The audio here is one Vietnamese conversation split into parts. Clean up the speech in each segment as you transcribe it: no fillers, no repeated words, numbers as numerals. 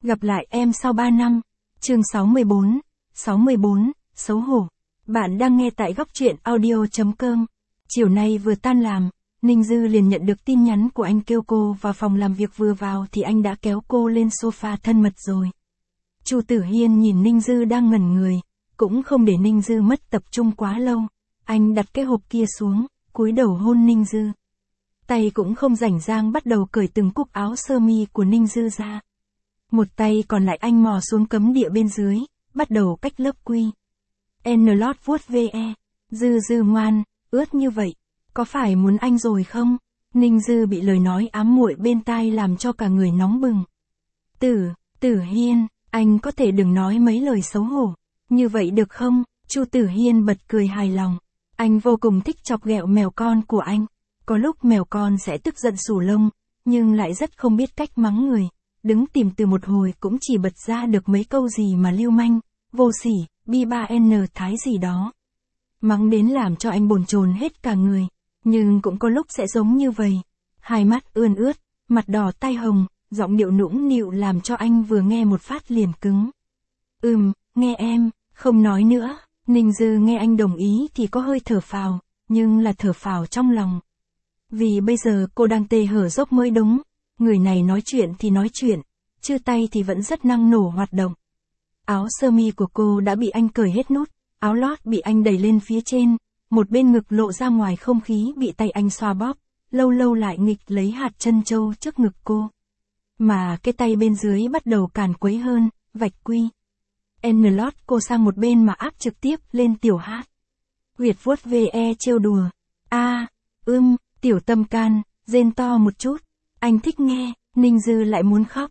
Gặp lại em sau 3 năm. Chương 64, xấu hổ. Bạn đang nghe tại góc truyện audio.com. Chiều nay vừa tan làm, Ninh Dư liền nhận được tin nhắn của anh kêu cô vào phòng làm việc, vừa vào thì anh đã kéo cô lên sofa thân mật rồi. Chu Tử Hiên nhìn Ninh Dư đang ngẩn người, cũng không để Ninh Dư mất tập trung quá lâu. Anh đặt cái hộp kia xuống, cúi đầu hôn Ninh Dư. Tay cũng không rảnh rang bắt đầu cởi từng cúc áo sơ mi của Ninh Dư ra. Một tay còn lại anh mò xuống cấm địa bên dưới, bắt đầu cách lớp quy. N-lót vuốt ve. Dư ngoan, ướt như vậy, có phải muốn anh rồi không? Ninh Dư bị lời nói ám muội bên tai làm cho cả người nóng bừng. Tử Hiên, anh có thể đừng nói mấy lời xấu hổ, như vậy được không? Chu Tử Hiên bật cười hài lòng. Anh vô cùng thích chọc ghẹo mèo con của anh. Có lúc mèo con sẽ tức giận xù lông, nhưng lại rất không biết cách mắng người. Đứng tìm từ một hồi cũng chỉ bật ra được mấy câu gì mà lưu manh, vô sỉ, bi-ba-n thái gì đó. Mắng đến làm cho anh bồn chồn hết cả người, nhưng cũng có lúc sẽ giống như vậy. Hai mắt ươn ướt, mặt đỏ tai hồng, giọng điệu nũng nịu làm cho anh vừa nghe một phát liền cứng. Nghe em, không nói nữa. Ninh Dư nghe anh đồng ý thì có hơi thở phào, nhưng là thở phào trong lòng. Vì bây giờ cô đang tê hở dốc mới đúng. Người này nói chuyện thì nói chuyện, chứ tay thì vẫn rất năng nổ hoạt động. Áo sơ mi của cô đã bị anh cởi hết nút, áo lót bị anh đẩy lên phía trên, một bên ngực lộ ra ngoài, không khí bị tay anh xoa bóp, lâu lâu lại nghịch lấy hạt chân châu trước ngực cô. Mà cái tay bên dưới bắt đầu càn quấy hơn, vạch quy. N-lót cô sang một bên mà áp trực tiếp lên tiểu hát. Huyệt vuốt ve trêu đùa. Tiểu tâm can, rên to một chút. Anh thích nghe. Ninh Dư lại muốn khóc.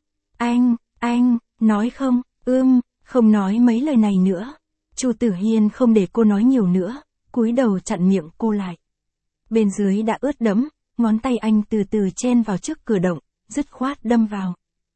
Anh, nói không, không nói mấy lời này nữa. Chu Tử Hiên không để cô nói nhiều nữa, cúi đầu chặn miệng cô lại. Bên dưới đã ướt đẫm, ngón tay anh từ từ chen vào trước cửa động, dứt khoát đâm vào.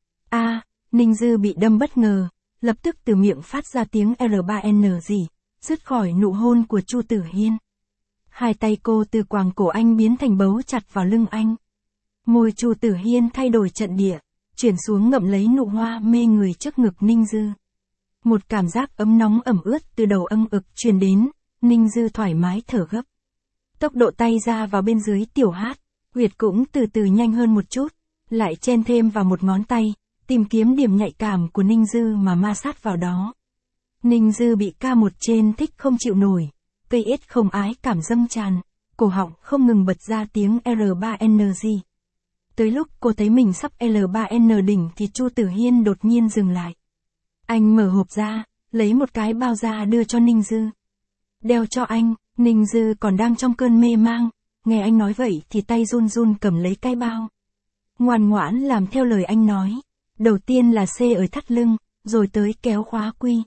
Ninh Dư bị đâm bất ngờ, lập tức từ miệng phát ra tiếng R3N gì, dứt khỏi nụ hôn của Chu Tử Hiên. Hai tay cô từ quàng cổ anh biến thành bấu chặt vào lưng anh. Môi Chu Tử Hiên thay đổi trận địa, chuyển xuống ngậm lấy nụ hoa mê người trước ngực Ninh Dư. Một cảm giác ấm nóng ẩm ướt từ đầu âng ực truyền đến, Ninh Dư thoải mái thở gấp. Tốc độ tay ra vào bên dưới tiểu hát, huyệt cũng từ từ nhanh hơn một chút, lại chen thêm vào một ngón tay, tìm kiếm điểm nhạy cảm của Ninh Dư mà ma sát vào đó. Ninh Dư bị ca một trên thích không chịu nổi, cây ết không ái cảm dâng tràn, cổ họng không ngừng bật ra tiếng R3N gì. Tới lúc cô thấy mình sắp L3N đỉnh thì Chu Tử Hiên đột nhiên dừng lại. Anh mở hộp ra, lấy một cái bao ra đưa cho Ninh Dư. Đeo cho anh. Ninh Dư còn đang trong cơn mê mang, nghe anh nói vậy thì tay run run cầm lấy cái bao. Ngoan ngoãn làm theo lời anh nói. Đầu tiên là C ở thắt lưng, rồi tới kéo khóa quy.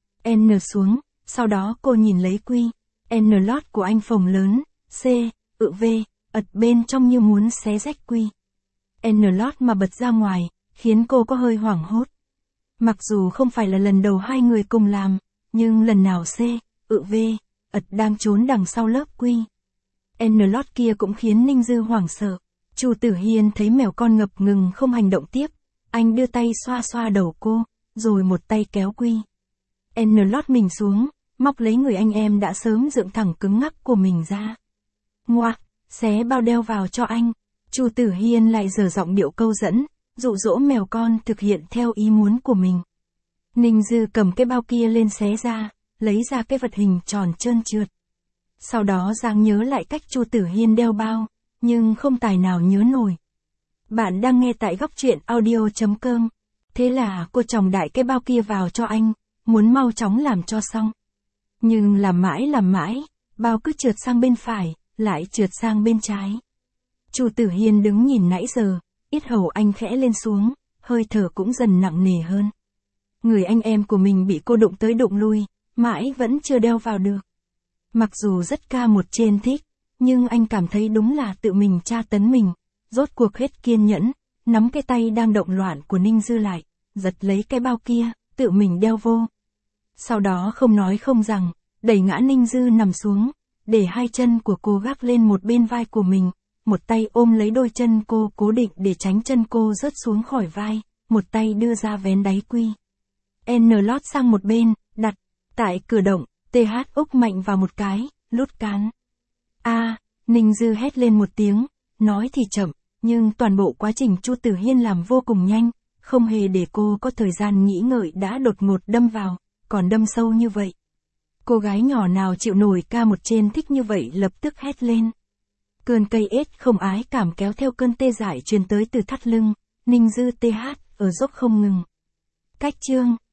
N xuống, sau đó cô nhìn lấy quy. N-lót của anh phồng lớn, C, V, ật bên trong như muốn xé rách quy. N-lót mà bật ra ngoài, khiến cô có hơi hoảng hốt. Mặc dù không phải là lần đầu hai người cùng làm, nhưng lần nào C, V, ật đang trốn đằng sau lớp quy. N-lót kia cũng khiến Ninh Dư hoảng sợ. Chu Tử Hiên thấy mèo con ngập ngừng không hành động tiếp. Anh đưa tay xoa xoa đầu cô, rồi một tay kéo quy. N-lót mình xuống, móc lấy người anh em đã sớm dựng thẳng cứng ngắc của mình ra. Ngoạc, xé bao đeo vào cho anh. Chu Tử Hiên lại giở giọng điệu câu dẫn, dụ dỗ mèo con thực hiện theo ý muốn của mình. Ninh Dư cầm cái bao kia lên xé ra, lấy ra cái vật hình tròn trơn trượt. Sau đó dáng nhớ lại cách Chu Tử Hiên đeo bao, nhưng không tài nào nhớ nổi. Bạn đang nghe tại góc truyện audio.com. Thế là cô chồng đại cái bao kia vào cho anh, muốn mau chóng làm cho xong. Nhưng làm mãi, bao cứ trượt sang bên phải, lại trượt sang bên trái. Chu Tử Hiên đứng nhìn nãy giờ, yết hầu anh khẽ lên xuống, hơi thở cũng dần nặng nề hơn. Người anh em của mình bị cô đụng tới đụng lui, mãi vẫn chưa đeo vào được. Mặc dù rất ca một trên thích, nhưng anh cảm thấy đúng là tự mình tra tấn mình. Rốt cuộc hết kiên nhẫn, nắm cái tay đang động loạn của Ninh Dư lại, giật lấy cái bao kia, tự mình đeo vô. Sau đó không nói không rằng, đẩy ngã Ninh Dư nằm xuống, để hai chân của cô gác lên một bên vai của mình, một tay ôm lấy đôi chân cô cố định để tránh chân cô rớt xuống khỏi vai, một tay đưa ra vén đáy quy. N lót sang một bên, đặt. Tại cửa động, TH úc mạnh vào một cái, lút cán. Ninh Dư hét lên một tiếng, nói thì chậm, nhưng toàn bộ quá trình Chu Tử Hiên làm vô cùng nhanh, không hề để cô có thời gian nghĩ ngợi đã đột ngột đâm vào, còn đâm sâu như vậy. Cô gái nhỏ nào chịu nổi ca một trên thích như vậy lập tức hét lên. Cơn cây ết không ái cảm kéo theo cơn tê dại truyền tới từ thắt lưng, Ninh Dư TH, ở dốc không ngừng. Cách chương